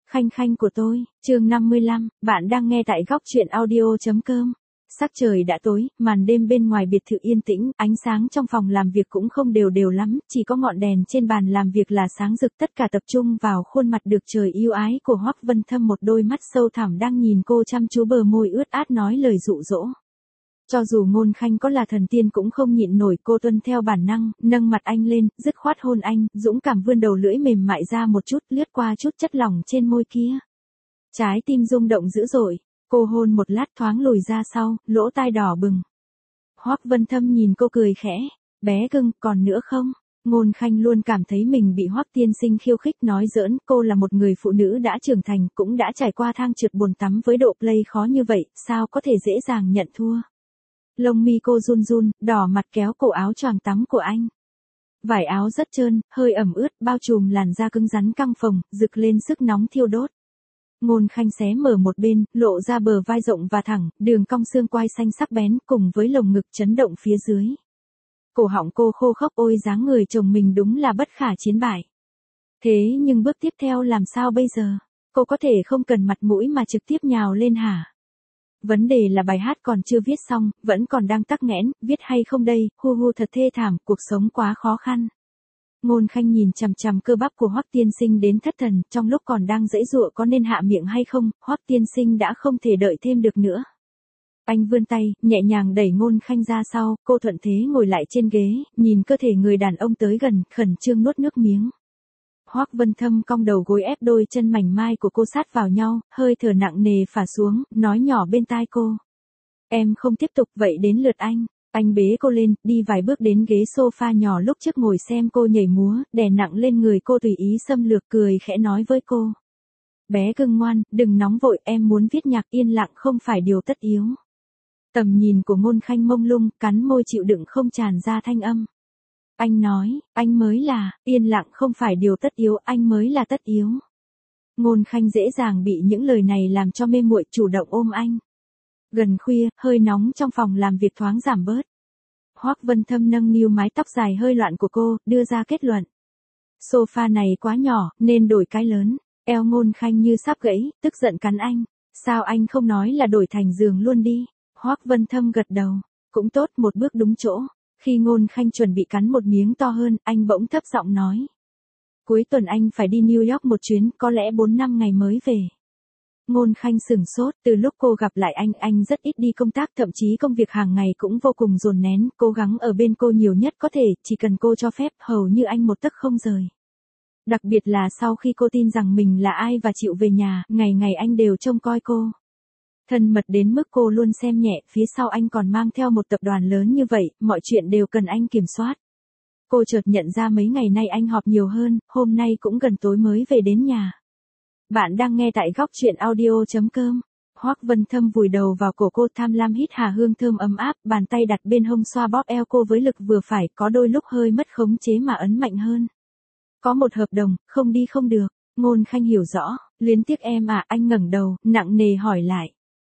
Khanh khanh của tôi, chương 55, bạn đang nghe tại góc truyện audio.com. Sắc trời đã tối, màn đêm bên ngoài biệt thự yên tĩnh, ánh sáng trong phòng làm việc cũng không đều đều lắm, chỉ có ngọn đèn trên bàn làm việc là sáng rực, tất cả tập trung vào khuôn mặt được trời yêu ái của Hoắc Vân Thâm, một đôi mắt sâu thẳm đang nhìn cô chăm chú, bờ môi ướt át nói lời dụ dỗ. Cho dù Ngôn Khanh có là thần tiên cũng không nhịn nổi, cô tuân theo bản năng, nâng mặt anh lên, dứt khoát hôn anh, dũng cảm vươn đầu lưỡi mềm mại ra một chút, lướt qua chút chất lỏng trên môi kia. Trái tim rung động dữ dội, cô hôn một lát thoáng lùi ra sau, lỗ tai đỏ bừng. Hoắc Vân Thâm nhìn cô cười khẽ, bé cưng, còn nữa không? Ngôn Khanh luôn cảm thấy mình bị Hoắc tiên sinh khiêu khích, nói giỡn, cô là một người phụ nữ đã trưởng thành, cũng đã trải qua thang trượt bồn tắm với độ play khó như vậy, sao có thể dễ dàng nhận thua. Lông mi cô run run, đỏ mặt kéo cổ áo choàng tắm của anh. Vải áo rất trơn, hơi ẩm ướt, bao trùm làn da cứng rắn căng phồng, rực lên sức nóng thiêu đốt. Ngôn Khanh xé mở một bên, lộ ra bờ vai rộng và thẳng, đường cong xương quai xanh sắc bén, cùng với lồng ngực chấn động phía dưới. Cổ họng cô khô khốc, ôi dáng người chồng mình đúng là bất khả chiến bại. Thế nhưng bước tiếp theo làm sao bây giờ? Cô có thể không cần mặt mũi mà trực tiếp nhào lên hả? Vấn đề là bài hát còn chưa viết xong, vẫn còn đang tắc nghẽn, viết hay không đây, hu hu thật thê thảm, cuộc sống quá khó khăn. Ngôn Khanh nhìn chằm chằm cơ bắp của Hoắc tiên sinh đến thất thần, trong lúc còn đang giãy giụa có nên hạ miệng hay không, Hoắc tiên sinh đã không thể đợi thêm được nữa. Anh vươn tay, nhẹ nhàng đẩy Ngôn Khanh ra sau, cô thuận thế ngồi lại trên ghế, nhìn cơ thể người đàn ông tới gần, khẩn trương nuốt nước miếng. Hoắc Vân Thâm cong đầu gối ép đôi chân mảnh mai của cô sát vào nhau, hơi thở nặng nề phả xuống, nói nhỏ bên tai cô. Em không tiếp tục, vậy đến lượt anh. Anh bế cô lên, đi vài bước đến ghế sofa nhỏ lúc trước ngồi xem cô nhảy múa, đè nặng lên người cô tùy ý xâm lược, cười khẽ nói với cô. Bé cưng ngoan, đừng nóng vội, em muốn viết nhạc, yên lặng không phải điều tất yếu. Tầm nhìn của Ngôn Khanh mông lung, cắn môi chịu đựng không tràn ra thanh âm. Anh nói, anh mới là, yên lặng không phải điều tất yếu, anh mới là tất yếu. Ngôn Khanh dễ dàng bị những lời này làm cho mê muội, chủ động ôm anh. Gần khuya, hơi nóng trong phòng làm việc thoáng giảm bớt. Hoắc Vân Thâm nâng niu mái tóc dài hơi loạn của cô, đưa ra kết luận. Sofa này quá nhỏ, nên đổi cái lớn. Eo Ngôn Khanh như sắp gãy, tức giận cắn anh. Sao anh không nói là đổi thành giường luôn đi? Hoắc Vân Thâm gật đầu. Cũng tốt, một bước đúng chỗ. Khi Ngôn Khanh chuẩn bị cắn một miếng to hơn, anh bỗng thấp giọng nói. Cuối tuần anh phải đi New York một chuyến, có lẽ 4-5 ngày mới về. Ngôn Khanh sửng sốt, từ lúc cô gặp lại anh rất ít đi công tác, thậm chí công việc hàng ngày cũng vô cùng dồn nén, cố gắng ở bên cô nhiều nhất có thể, chỉ cần cô cho phép, hầu như anh một tấc không rời. Đặc biệt là sau khi cô tin rằng mình là ai và chịu về nhà, ngày ngày anh đều trông coi cô. Thân mật đến mức cô luôn xem nhẹ, phía sau anh còn mang theo một tập đoàn lớn như vậy, mọi chuyện đều cần anh kiểm soát. Cô chợt nhận ra mấy ngày nay anh họp nhiều hơn, hôm nay cũng gần tối mới về đến nhà. Bạn đang nghe tại góc truyện audio.com. Hoắc Vân Thâm vùi đầu vào cổ cô, tham lam hít hà hương thơm ấm áp, bàn tay đặt bên hông xoa bóp eo cô với lực vừa phải, có đôi lúc hơi mất khống chế mà ấn mạnh hơn. Có một hợp đồng, không đi không được. Ngôn Khanh hiểu rõ, luyến tiếc em à, anh ngẩng đầu, nặng nề hỏi lại.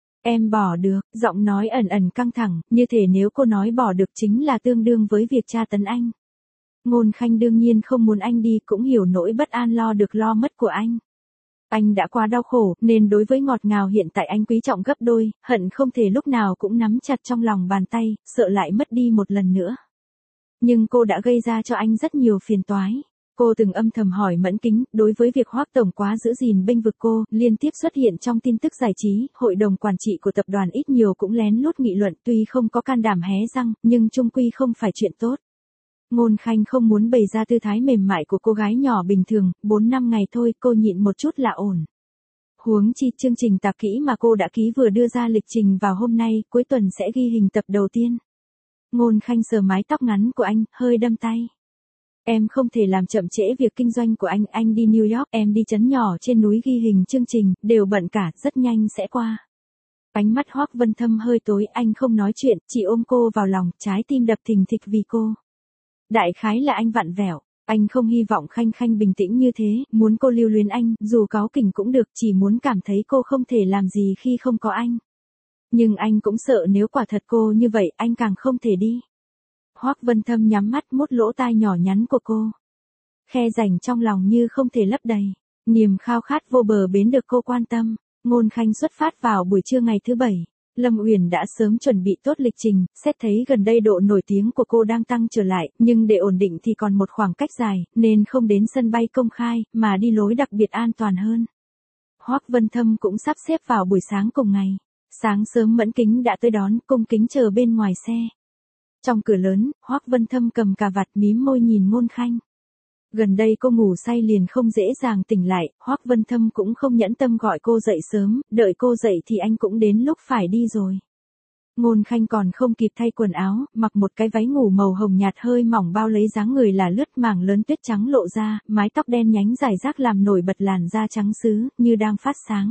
Em bỏ được, giọng nói ẩn ẩn căng thẳng, như thể nếu cô nói bỏ được chính là tương đương với việc tra tấn anh. Ngôn Khanh đương nhiên không muốn anh đi, cũng hiểu nỗi bất an lo được lo mất của anh. Anh đã quá đau khổ, nên đối với ngọt ngào hiện tại anh quý trọng gấp đôi, hận không thể lúc nào cũng nắm chặt trong lòng bàn tay, sợ lại mất đi một lần nữa. Nhưng cô đã gây ra cho anh rất nhiều phiền toái. Cô từng âm thầm hỏi Mẫn Kính, đối với việc Hoắc tổng quá giữ gìn bênh vực cô, liên tiếp xuất hiện trong tin tức giải trí, hội đồng quản trị của tập đoàn ít nhiều cũng lén lút nghị luận, tuy không có can đảm hé răng, nhưng chung quy không phải chuyện tốt. Ngôn Khanh không muốn bày ra tư thái mềm mại của cô gái nhỏ bình thường, 4-5 ngày thôi, cô nhịn một chút là ổn. Huống chi chương trình tạp kỹ mà cô đã ký vừa đưa ra lịch trình vào hôm nay, cuối tuần sẽ ghi hình tập đầu tiên. Ngôn Khanh sờ mái tóc ngắn của anh, hơi đâm tay. Em không thể làm chậm trễ việc kinh doanh của anh đi New York, em đi trấn nhỏ trên núi ghi hình chương trình, đều bận cả, rất nhanh sẽ qua. Ánh mắt Hoắc Vân Thâm hơi tối, anh không nói chuyện, chỉ ôm cô vào lòng, trái tim đập thình thịch vì cô. Đại khái là anh vặn vẹo, anh không hy vọng Khanh Khanh bình tĩnh như thế, muốn cô lưu luyến anh, dù cáu kỉnh cũng được, chỉ muốn cảm thấy cô không thể làm gì khi không có anh. Nhưng anh cũng sợ nếu quả thật cô như vậy, anh càng không thể đi. Hoắc Vân Thâm nhắm mắt mút lỗ tai nhỏ nhắn của cô. Khe rãnh trong lòng như không thể lấp đầy. Niềm khao khát vô bờ bến được cô quan tâm. Ngôn Khanh xuất phát vào buổi trưa ngày thứ Bảy. Lâm Uyển đã sớm chuẩn bị tốt lịch trình, xét thấy gần đây độ nổi tiếng của cô đang tăng trở lại, nhưng để ổn định thì còn một khoảng cách dài, nên không đến sân bay công khai, mà đi lối đặc biệt an toàn hơn. Hoắc Vân Thâm cũng sắp xếp vào buổi sáng cùng ngày. Sáng sớm Mẫn Kính đã tới đón, cung kính chờ bên ngoài xe. Trong cửa lớn, Hoắc Vân Thâm cầm cà vạt mím môi nhìn Ngôn Khanh. Gần đây cô ngủ say liền không dễ dàng tỉnh lại, Hoắc Vân Thâm cũng không nhẫn tâm gọi cô dậy sớm, đợi cô dậy thì anh cũng đến lúc phải đi rồi. Ngôn Khanh còn không kịp thay quần áo, mặc một cái váy ngủ màu hồng nhạt hơi mỏng bao lấy dáng người là lướt màng lớn tuyết trắng lộ ra, mái tóc đen nhánh rải rác làm nổi bật làn da trắng sứ, như đang phát sáng.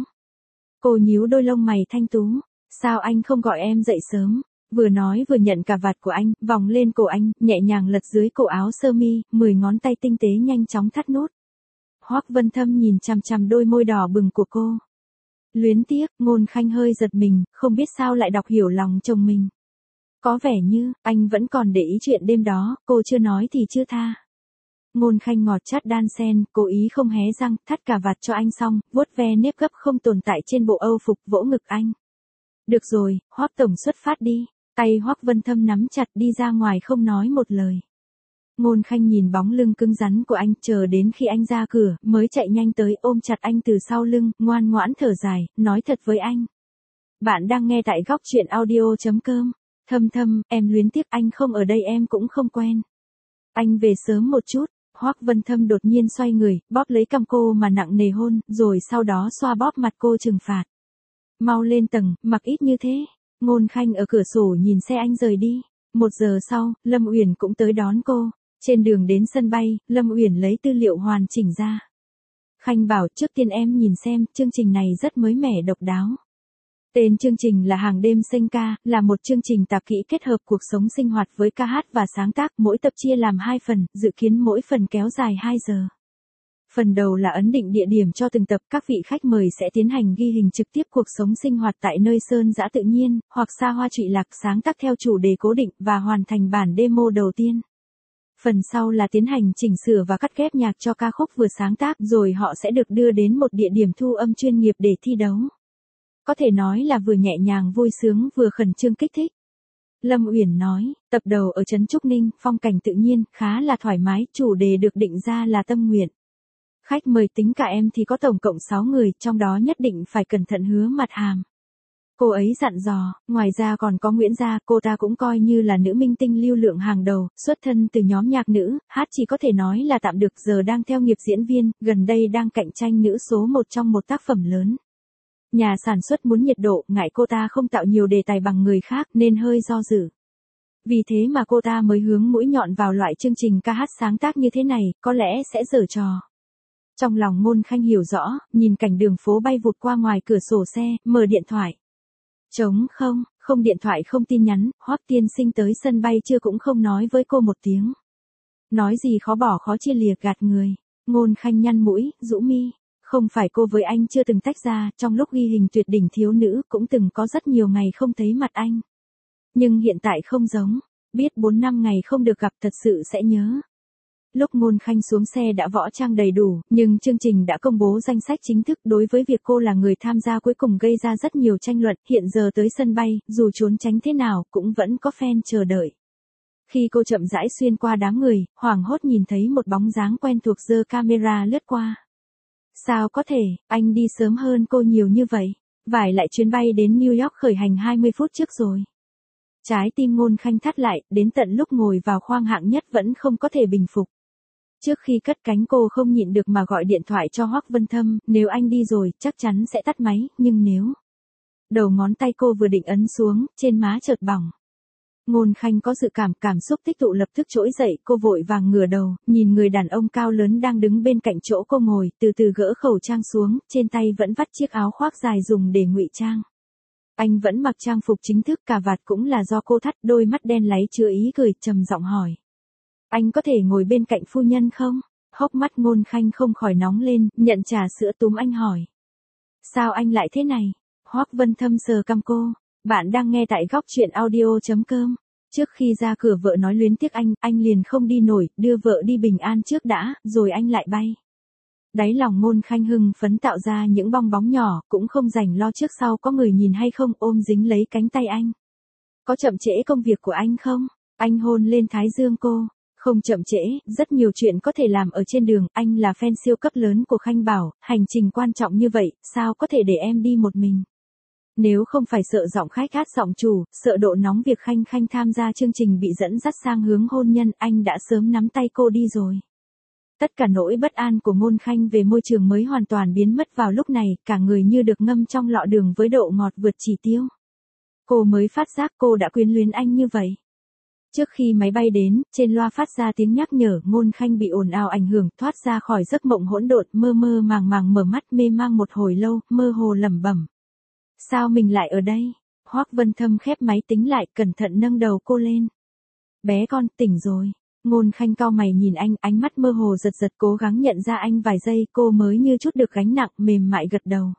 Cô nhíu đôi lông mày thanh tú, sao anh không gọi em dậy sớm? Vừa nói vừa nhận cà vạt của anh, vòng lên cổ anh, nhẹ nhàng lật dưới cổ áo sơ mi, 10 ngón tay tinh tế nhanh chóng thắt nút. Hoắc Vân Thâm nhìn chằm chằm đôi môi đỏ bừng của cô. Luyến tiếc, Ngôn Khanh hơi giật mình, không biết sao lại đọc hiểu lòng chồng mình. Có vẻ như, anh vẫn còn để ý chuyện đêm đó, cô chưa nói thì chưa tha. Ngôn Khanh ngọt chát đan sen, cố ý không hé răng, thắt cà vạt cho anh xong, vuốt ve nếp gấp không tồn tại trên bộ âu phục, vỗ ngực anh. Được rồi, Hoắc tổng xuất phát đi. Tay Hoắc Vân Thâm nắm chặt đi ra ngoài không nói một lời. Ngôn Khanh nhìn bóng lưng cứng rắn của anh, chờ đến khi anh ra cửa, mới chạy nhanh tới ôm chặt anh từ sau lưng, ngoan ngoãn thở dài, nói thật với anh. Bạn đang nghe tại góc truyện audio.com. Thâm Thâm, em luyến tiếc anh không ở đây em cũng không quen. Anh về sớm một chút. Hoắc Vân Thâm đột nhiên xoay người, bóp lấy cằm cô mà nặng nề hôn, rồi sau đó xoa bóp mặt cô trừng phạt. Mau lên tầng, mặc ít như thế. Ngôn Khanh ở cửa sổ nhìn xe anh rời đi. 1 giờ sau, Lâm Uyển cũng tới đón cô. Trên đường đến sân bay, Lâm Uyển lấy tư liệu hoàn chỉnh ra. Khanh bảo trước tiên em nhìn xem, chương trình này rất mới mẻ độc đáo. Tên chương trình là Hàng đêm sinh ca, là một chương trình tạp kỹ kết hợp cuộc sống sinh hoạt với ca hát và sáng tác, mỗi tập chia làm 2 phần, dự kiến mỗi phần kéo dài 2 giờ. Phần đầu là ấn định địa điểm cho từng tập, các vị khách mời sẽ tiến hành ghi hình trực tiếp cuộc sống sinh hoạt tại nơi sơn dã tự nhiên, hoặc xa hoa trụy lạc, sáng tác theo chủ đề cố định và hoàn thành bản demo đầu tiên. Phần sau là tiến hành chỉnh sửa và cắt ghép nhạc cho ca khúc vừa sáng tác, rồi họ sẽ được đưa đến một địa điểm thu âm chuyên nghiệp để thi đấu. Có thể nói là vừa nhẹ nhàng vui sướng vừa khẩn trương kích thích. Lâm Uyển nói, tập đầu ở trấn Trúc Ninh, phong cảnh tự nhiên, khá là thoải mái, chủ đề được định ra là tâm nguyện. Khách mời tính cả em thì có tổng cộng 6 người, trong đó nhất định phải cẩn thận hứa mặt hàm. Cô ấy dặn dò, ngoài ra còn có Nguyễn Gia, cô ta cũng coi như là nữ minh tinh lưu lượng hàng đầu, xuất thân từ nhóm nhạc nữ, hát chỉ có thể nói là tạm được, giờ đang theo nghiệp diễn viên, gần đây đang cạnh tranh nữ số 1 trong một tác phẩm lớn. Nhà sản xuất muốn nhiệt độ, ngại cô ta không tạo nhiều đề tài bằng người khác nên hơi do dự. Vì thế mà cô ta mới hướng mũi nhọn vào loại chương trình ca hát sáng tác như thế này, có lẽ sẽ giở trò. Trong lòng Ngôn Khanh hiểu rõ, nhìn cảnh đường phố bay vụt qua ngoài cửa sổ xe, mở điện thoại. Trống không, không điện thoại không tin nhắn, Hoắc tiên sinh tới sân bay chưa cũng không nói với cô một tiếng. Nói gì khó bỏ khó chia lìa gạt người. Ngôn Khanh nhăn mũi, rũ mi. Không phải cô với anh chưa từng tách ra, trong lúc ghi hình tuyệt đỉnh thiếu nữ cũng từng có rất nhiều ngày không thấy mặt anh. Nhưng hiện tại không giống, biết 4 năm ngày không được gặp thật sự sẽ nhớ. Lúc Ngôn Khanh xuống xe đã võ trang đầy đủ, nhưng chương trình đã công bố danh sách chính thức, đối với việc cô là người tham gia cuối cùng gây ra rất nhiều tranh luận, hiện giờ tới sân bay, dù trốn tránh thế nào, cũng vẫn có fan chờ đợi. Khi cô chậm rãi xuyên qua đám người, hoảng hốt nhìn thấy một bóng dáng quen thuộc giơ camera lướt qua. Sao có thể, anh đi sớm hơn cô nhiều như vậy, vải lại chuyến bay đến New York khởi hành 20 phút trước rồi. Trái tim Ngôn Khanh thắt lại, đến tận lúc ngồi vào khoang hạng nhất vẫn không có thể bình phục. Trước khi cất cánh cô không nhịn được mà gọi điện thoại cho Hoắc Vân Thâm, nếu anh đi rồi, chắc chắn sẽ tắt máy, nhưng nếu... Đầu ngón tay cô vừa định ấn xuống, trên má chợt bỏng. Ngôn Khanh có dự cảm xúc tích tụ lập tức trỗi dậy, cô vội vàng ngửa đầu, nhìn người đàn ông cao lớn đang đứng bên cạnh chỗ cô ngồi, từ từ gỡ khẩu trang xuống, trên tay vẫn vắt chiếc áo khoác dài dùng để ngụy trang. Anh vẫn mặc trang phục chính thức, cà vạt cũng là do cô thắt, đôi mắt đen láy chứa ý cười, trầm giọng hỏi. Anh có thể ngồi bên cạnh phu nhân không? Hốc mắt Ngôn Khanh không khỏi nóng lên, nhận trà sữa túm anh hỏi. Sao anh lại thế này? Hoắc Vân Thâm sờ cằm cô. Bạn đang nghe tại góc truyện audio.com. Trước khi ra cửa vợ nói luyến tiếc anh liền không đi nổi, đưa vợ đi Bình An trước đã, rồi anh lại bay. Đáy lòng Ngôn Khanh hưng phấn tạo ra những bong bóng nhỏ, cũng không rảnh lo trước sau có người nhìn hay không, ôm dính lấy cánh tay anh. Có chậm trễ công việc của anh không? Anh hôn lên thái dương cô. Không chậm trễ, rất nhiều chuyện có thể làm ở trên đường, anh là fan siêu cấp lớn của Khanh Bảo, hành trình quan trọng như vậy, sao có thể để em đi một mình? Nếu không phải sợ giọng khách hát giọng chủ, sợ độ nóng việc Khanh Khanh tham gia chương trình bị dẫn dắt sang hướng hôn nhân, anh đã sớm nắm tay cô đi rồi. Tất cả nỗi bất an của Ngôn Khanh về môi trường mới hoàn toàn biến mất vào lúc này, cả người như được ngâm trong lọ đường với độ ngọt vượt chỉ tiêu. Cô mới phát giác cô đã quyến luyến anh như vậy. Trước khi máy bay đến, trên loa phát ra tiếng nhắc nhở, Ngôn Khanh bị ồn ào ảnh hưởng, thoát ra khỏi giấc mộng hỗn độn, mơ mơ màng màng mở mắt mê mang một hồi lâu, mơ hồ lẩm bẩm. Sao mình lại ở đây? Hoắc Vân Thâm khép máy tính lại, cẩn thận nâng đầu cô lên. Bé con, tỉnh rồi. Ngôn Khanh cau mày nhìn anh, ánh mắt mơ hồ giật giật cố gắng nhận ra anh vài giây, cô mới như chút được gánh nặng, mềm mại gật đầu.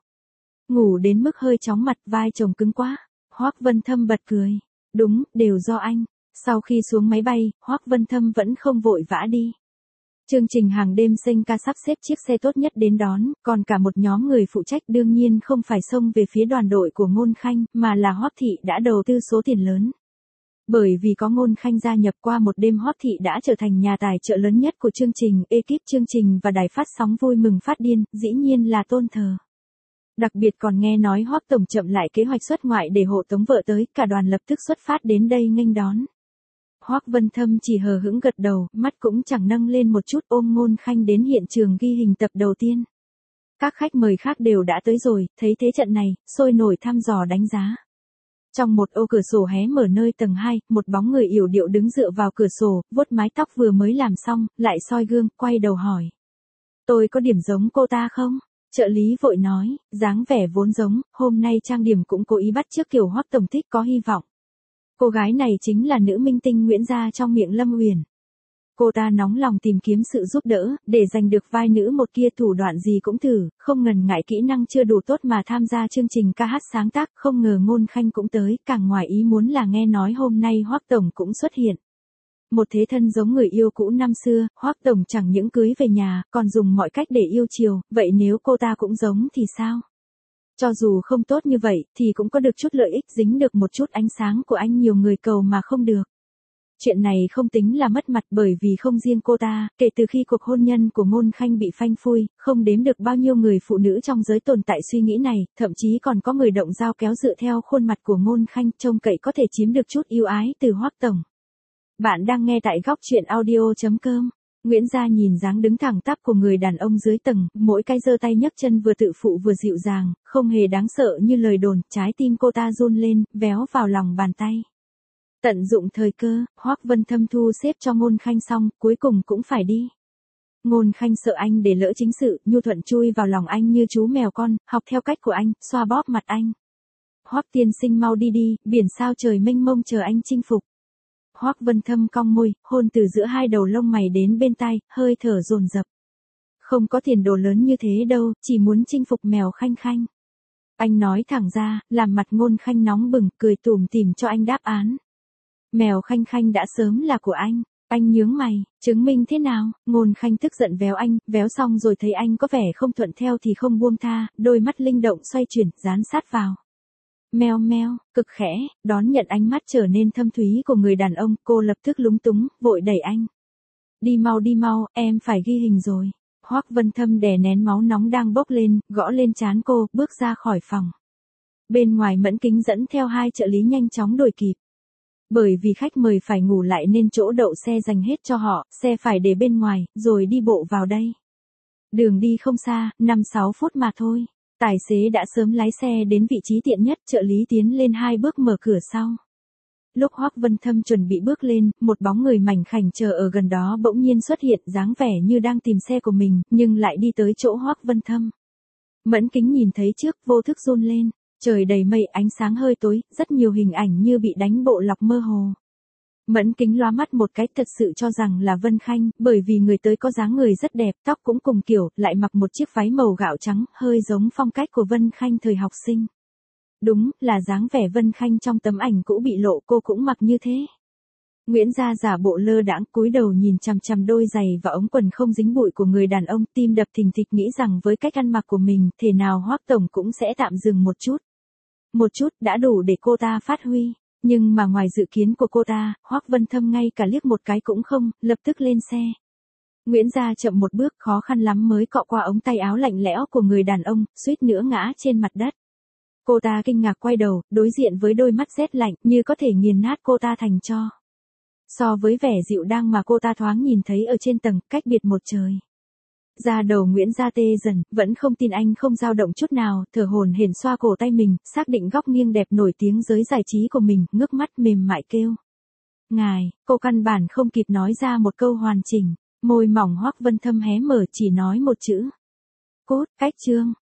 Ngủ đến mức hơi chóng mặt, vai chồng cứng quá. Hoắc Vân Thâm bật cười. Đúng, đều do anh. Sau khi xuống máy bay, Hoắc Vân Thâm vẫn không vội vã đi. Chương trình hàng đêm Senka sắp xếp chiếc xe tốt nhất đến đón, còn cả một nhóm người phụ trách đương nhiên không phải xông về phía đoàn đội của Ngôn Khanh, mà là Hoắc Thị đã đầu tư số tiền lớn. Bởi vì có Ngôn Khanh gia nhập qua một đêm, Hoắc Thị đã trở thành nhà tài trợ lớn nhất của chương trình, ekip chương trình và đài phát sóng vui mừng phát điên, dĩ nhiên là tôn thờ. Đặc biệt còn nghe nói Hoắc tổng chậm lại kế hoạch xuất ngoại để hộ tống vợ tới, cả đoàn lập tức xuất phát đến đây nghênh đón. Hoắc Vân Thâm chỉ hờ hững gật đầu, mắt cũng chẳng nâng lên một chút, ôm Ngôn Khanh đến hiện trường ghi hình tập đầu tiên. Các khách mời khác đều đã tới rồi, thấy thế trận này, sôi nổi thăm dò đánh giá. Trong một ô cửa sổ hé mở nơi tầng 2, một bóng người yểu điệu đứng dựa vào cửa sổ, vuốt mái tóc vừa mới làm xong, lại soi gương, quay đầu hỏi. Tôi có điểm giống cô ta không? Trợ lý vội nói, dáng vẻ vốn giống, hôm nay trang điểm cũng cố ý bắt chước kiểu Hoắc tổng thích, có hy vọng. Cô gái này chính là nữ minh tinh Nguyễn Gia trong miệng Lâm Uyển. Cô ta nóng lòng tìm kiếm sự giúp đỡ, để giành được vai nữ một kia, thủ đoạn gì cũng thử, không ngần ngại kỹ năng chưa đủ tốt mà tham gia chương trình ca hát sáng tác, không ngờ Ngôn Khanh cũng tới, càng ngoài ý muốn là nghe nói hôm nay Hoắc tổng cũng xuất hiện. Một thế thân giống người yêu cũ năm xưa, Hoắc tổng chẳng những cưới về nhà, còn dùng mọi cách để yêu chiều, vậy nếu cô ta cũng giống thì sao? Cho dù không tốt như vậy, thì cũng có được chút lợi ích, dính được một chút ánh sáng của anh, nhiều người cầu mà không được. Chuyện này không tính là mất mặt, bởi vì không riêng cô ta, kể từ khi cuộc hôn nhân của Ngôn Khanh bị phanh phui, không đếm được bao nhiêu người phụ nữ trong giới tồn tại suy nghĩ này, thậm chí còn có người động dao kéo dựa theo khuôn mặt của Ngôn Khanh, trông cậy có thể chiếm được chút yêu ái từ Hoắc tổng. Bạn đang nghe tại góc truyện audio.com. Nguyễn Gia nhìn dáng đứng thẳng tắp của người đàn ông dưới tầng, mỗi cái giơ tay nhấc chân vừa tự phụ vừa dịu dàng, không hề đáng sợ như lời đồn, trái tim cô ta run lên, véo vào lòng bàn tay. Tận dụng thời cơ, Hoắc Vân Thâm thu xếp cho Ngôn Khanh xong, cuối cùng cũng phải đi. Ngôn Khanh sợ anh để lỡ chính sự, nhu thuận chui vào lòng anh như chú mèo con, học theo cách của anh, xoa bóp mặt anh. Hoắc tiên sinh mau đi đi, biển sao trời mênh mông chờ anh chinh phục. Hoắc Vân Thâm cong môi, hôn từ giữa hai đầu lông mày đến bên tai, hơi thở dồn dập. Không có tiền đồ lớn như thế đâu, chỉ muốn chinh phục mèo Khanh Khanh. Anh nói thẳng ra, làm mặt Ngôn Khanh nóng bừng, cười tủm tỉm cho anh đáp án. Mèo Khanh Khanh đã sớm là của anh. Anh nhướng mày, chứng minh thế nào? Ngôn Khanh tức giận véo anh, véo xong rồi thấy anh có vẻ không thuận theo thì không buông tha, đôi mắt linh động xoay chuyển, dán sát vào. Meo meo, cực khẽ, đón nhận ánh mắt trở nên thâm thúy của người đàn ông, cô lập tức lúng túng, vội đẩy anh. Đi mau, em phải ghi hình rồi. Hoắc Vân Thâm đè nén máu nóng đang bốc lên, gõ lên trán cô, bước ra khỏi phòng. Bên ngoài Mẫn Kính dẫn theo hai trợ lý nhanh chóng đuổi kịp. Bởi vì khách mời phải ngủ lại nên chỗ đậu xe dành hết cho họ, xe phải để bên ngoài, rồi đi bộ vào đây. Đường đi không xa, 5-6 phút mà thôi. Tài xế đã sớm lái xe đến vị trí tiện nhất, trợ lý tiến lên 2 bước mở cửa sau. Lúc Hoắc Vân Thâm chuẩn bị bước lên, một bóng người mảnh khảnh chờ ở gần đó bỗng nhiên xuất hiện, dáng vẻ như đang tìm xe của mình, nhưng lại đi tới chỗ Hoắc Vân Thâm. Mẫn Kính nhìn thấy trước, vô thức run lên. Trời đầy mây, ánh sáng hơi tối, rất nhiều hình ảnh như bị đánh bộ lọc mơ hồ. Mẫn Kính lóa mắt một cái, thật sự cho rằng là Vân Khanh, bởi vì người tới có dáng người rất đẹp, tóc cũng cùng kiểu, lại mặc một chiếc váy màu gạo trắng, hơi giống phong cách của Vân Khanh thời học sinh. Đúng, là dáng vẻ Vân Khanh trong tấm ảnh cũ bị lộ, cô cũng mặc như thế. Nguyễn Gia giả bộ lơ đãng cúi đầu nhìn chằm chằm đôi giày và ống quần không dính bụi của người đàn ông, tim đập thình thịch nghĩ rằng với cách ăn mặc của mình, thể nào Hoắc tổng cũng sẽ tạm dừng một chút. Một chút đã đủ để cô ta phát huy, nhưng mà ngoài dự kiến của cô ta, Hoắc Vân Thâm ngay cả liếc một cái cũng không, lập tức lên xe. Nguyễn Gia chậm một bước, khó khăn lắm mới cọ qua ống tay áo lạnh lẽo của người đàn ông, suýt nữa ngã trên mặt đất. Cô ta kinh ngạc quay đầu, đối diện với đôi mắt rét lạnh, như có thể nghiền nát cô ta thành tro. So với vẻ dịu dàng mà cô ta thoáng nhìn thấy ở trên tầng, cách biệt một trời. Da đầu Nguyễn Gia tê dần, vẫn không tin anh không dao động chút nào, thở hổn hển xoa cổ tay mình, xác định góc nghiêng đẹp nổi tiếng giới giải trí của mình, ngước mắt mềm mại kêu. Ngài, cô căn bản không kịp nói ra một câu hoàn chỉnh, môi mỏng Hoắc Vân Thâm hé mở chỉ nói một chữ. Cốt, cách chương.